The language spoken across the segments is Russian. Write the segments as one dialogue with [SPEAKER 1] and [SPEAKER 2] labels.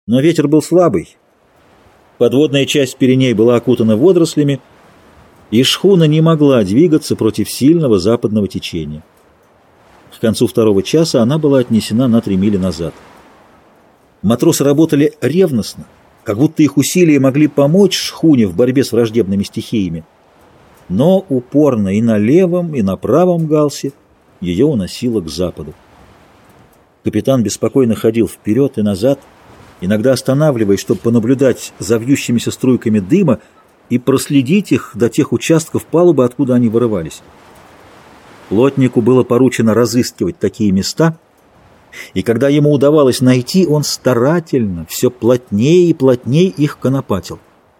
[SPEAKER 1] Но ветер был слабый. Подводная часть Пиреней была окутана водорослями, и шхуна не могла двигаться против сильного западного течения. К концу второго часа она была отнесена на 3 мили назад. Матросы работали ревностно, как будто их усилия могли помочь шхуне в борьбе с враждебными стихиями. Но упорно и на левом, и на правом галсе ее уносило к западу. Капитан беспокойно ходил вперед и назад, иногда останавливаясь, чтобы понаблюдать за вьющимися струйками дыма и проследить их до тех участков палубы, откуда они вырывались. Плотнику было поручено разыскивать такие места, и когда ему удавалось найти, он старательно, все плотнее и плотнее их конопатил.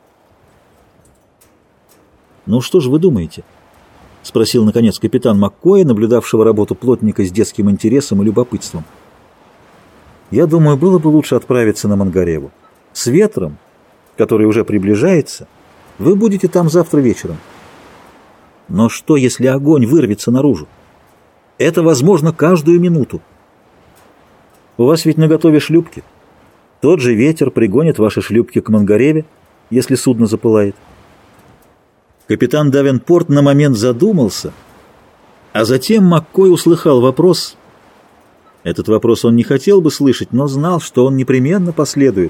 [SPEAKER 1] «Ну что же вы думаете?» — спросил, наконец, капитан Маккоя, наблюдавшего работу плотника с детским интересом и любопытством. «Я думаю, было бы лучше отправиться на Мангареву. С ветром, который уже приближается, вы будете там завтра вечером. Но что, если огонь вырвется наружу? Это возможно каждую минуту. У вас ведь наготове шлюпки. Тот же ветер пригонит ваши шлюпки к Мангареве, если судно запылает». Капитан Давенпорт на момент задумался, а затем Маккой услыхал вопрос. Этот вопрос он не хотел бы слышать, но знал, что он непременно последует.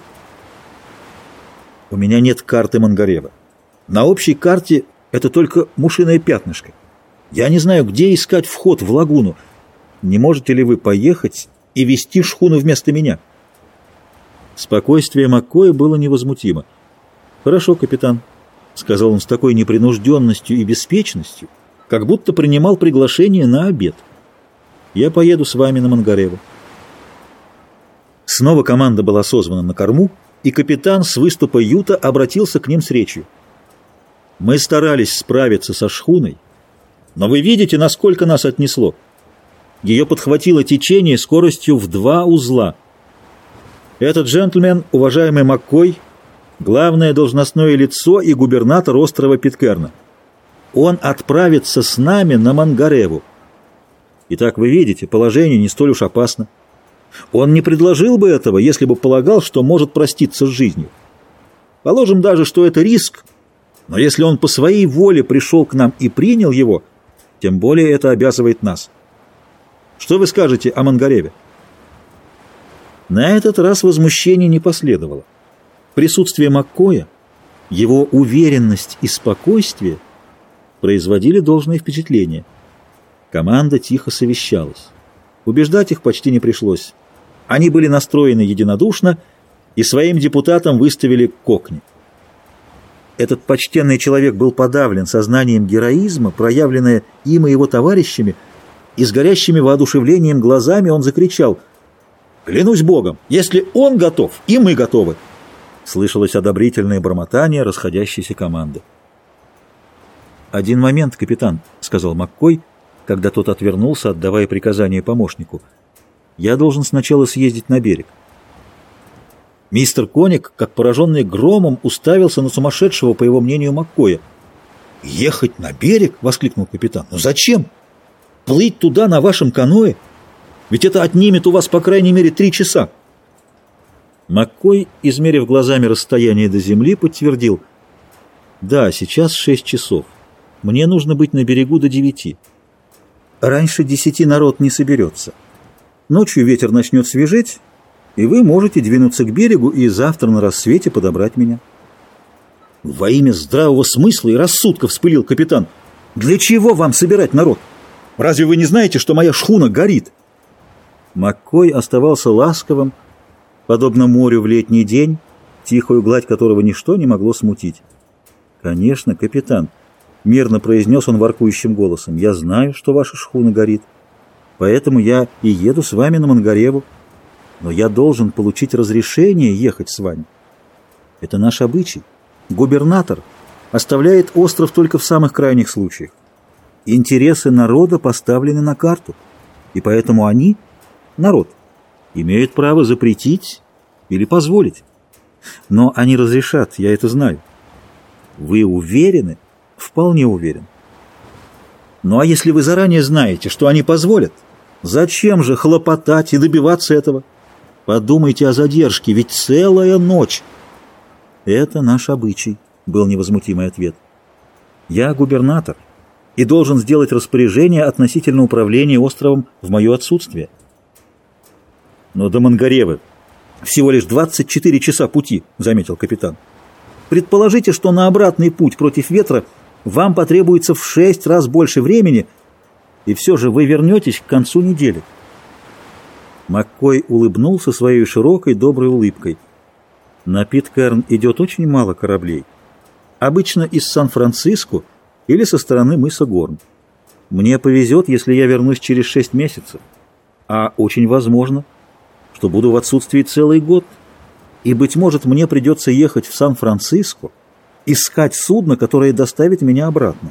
[SPEAKER 1] «У меня нет карты Мангарева. На общей карте это только мушиное пятнышко. Я не знаю, где искать вход в лагуну. Не можете ли вы поехать и вести шхуну вместо меня?» Спокойствие Маккоя было невозмутимо. «Хорошо, капитан», — сказал он с такой непринужденностью и беспечностью, как будто принимал приглашение на обед. «Я поеду с вами на Мангареву». Снова команда была созвана на корму, и капитан с выступа юта обратился к ним с речью. «Мы старались справиться со шхуной, но вы видите, насколько нас отнесло. Ее подхватило течение скоростью в 2 узла. Этот джентльмен, уважаемый Маккой, главное должностное лицо и губернатор острова Питкерна. Он отправится с нами на Мангареву. Итак, вы видите, положение не столь уж опасно. Он не предложил бы этого, если бы полагал, что может проститься с жизнью. Положим даже, что это риск, но если он по своей воле пришел к нам и принял его, тем более это обязывает нас. Что вы скажете о Мангареве?» На этот раз возмущение не последовало. Присутствие Маккоя, его уверенность и спокойствие производили должное впечатление. Команда тихо совещалась. Убеждать их почти не пришлось. Они были настроены единодушно и своим депутатам выставили кокни. Этот почтенный человек был подавлен сознанием героизма, проявленное им и его товарищами, и с горящими воодушевлением глазами он закричал: «Клянусь Богом, если он готов, и мы готовы!» Слышалось одобрительное бормотание расходящейся команды. «Один момент, капитан», — сказал Маккой, когда тот отвернулся, отдавая приказание помощнику. «Я должен сначала съездить на берег». Мистер Коник, как пораженный громом, уставился на сумасшедшего, по его мнению, Маккоя. «Ехать на берег?» — воскликнул капитан. «Но зачем? Плыть туда на вашем каноэ? Ведь это отнимет у вас по крайней мере 3 часа». Маккой, измерив глазами расстояние до земли, подтвердил: «Да, сейчас 6 часов. Мне нужно быть на берегу до 9. Раньше 10 народ не соберется. Ночью ветер начнет свежеть, и вы можете двинуться к берегу и завтра на рассвете подобрать меня». «Во имя здравого смысла и рассудка!» — вспылил капитан. «Для чего вам собирать народ? Разве вы не знаете, что моя шхуна горит?» Маккой оставался ласковым, подобно морю в летний день, тихую гладь которого ничто не могло смутить. «Конечно, капитан», — мирно произнес он воркующим голосом, — «я знаю, что ваша шхуна горит, поэтому я и еду с вами на Мангареву, но я должен получить разрешение ехать с вами. Это наш обычай. Губернатор оставляет остров только в самых крайних случаях. Интересы народа поставлены на карту, и поэтому они, народ, имеют право запретить или позволить. Но они разрешат, я это знаю. Вы уверены? Вполне уверен. Ну а если вы заранее знаете, что они позволят, зачем же хлопотать и добиваться этого? Подумайте о задержке, ведь целая ночь. Это наш обычай, был невозмутимый ответ. Я губернатор и должен сделать распоряжение относительно управления островом в мое отсутствие. Но до Мангаревы всего лишь 24 часа пути, заметил капитан. Предположите, что на обратный путь против ветра вам потребуется в 6 раз больше времени, и все же вы вернетесь к концу недели. Маккой улыбнулся своей широкой, доброй улыбкой. На Питкэрн идет очень мало кораблей. Обычно из Сан-Франциско или со стороны мыса Горн. Мне повезет, если я вернусь через 6 месяцев. А очень возможно, что буду в отсутствии целый год. И, быть может, мне придется ехать в Сан-Франциско, искать судно, которое доставит меня обратно.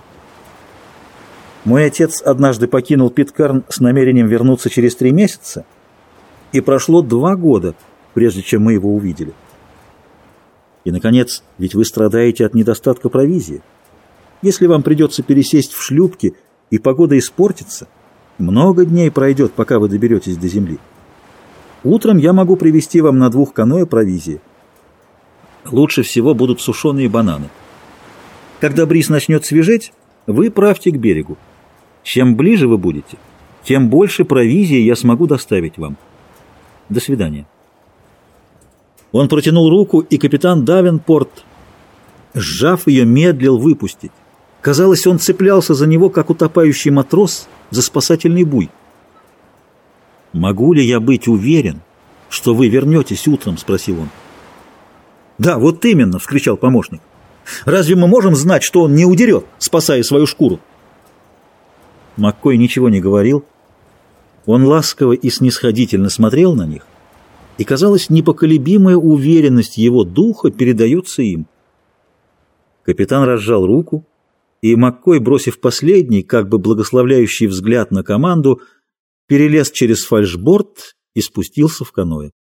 [SPEAKER 1] Мой отец однажды покинул Питкэрн с намерением вернуться через 3 месяца, и прошло 2 года, прежде чем мы его увидели. И, наконец, ведь вы страдаете от недостатка провизии. Если вам придется пересесть в шлюпки, и погода испортится, много дней пройдет, пока вы доберетесь до земли. Утром я могу привезти вам на 2 каноэ провизии. Лучше всего будут сушеные бананы. Когда бриз начнет свежеть, вы правьте к берегу. Чем ближе вы будете, тем больше провизии я смогу доставить вам. До свидания. Он протянул руку, и капитан Давенпорт, сжав ее, медлил выпустить. Казалось, он цеплялся за него, как утопающий матрос за спасательный буй. «Могу ли я быть уверен, что вы вернетесь утром?» — спросил он. «Да, вот именно!» — вскричал помощник. «Разве мы можем знать, что он не удерет, спасая свою шкуру?» Маккой ничего не говорил. Он ласково и снисходительно смотрел на них, и, казалось, непоколебимая уверенность его духа передается им. Капитан разжал руку, и Маккой, бросив последний, как бы благословляющий взгляд на команду, перелез через фальшборд и спустился в каноэ.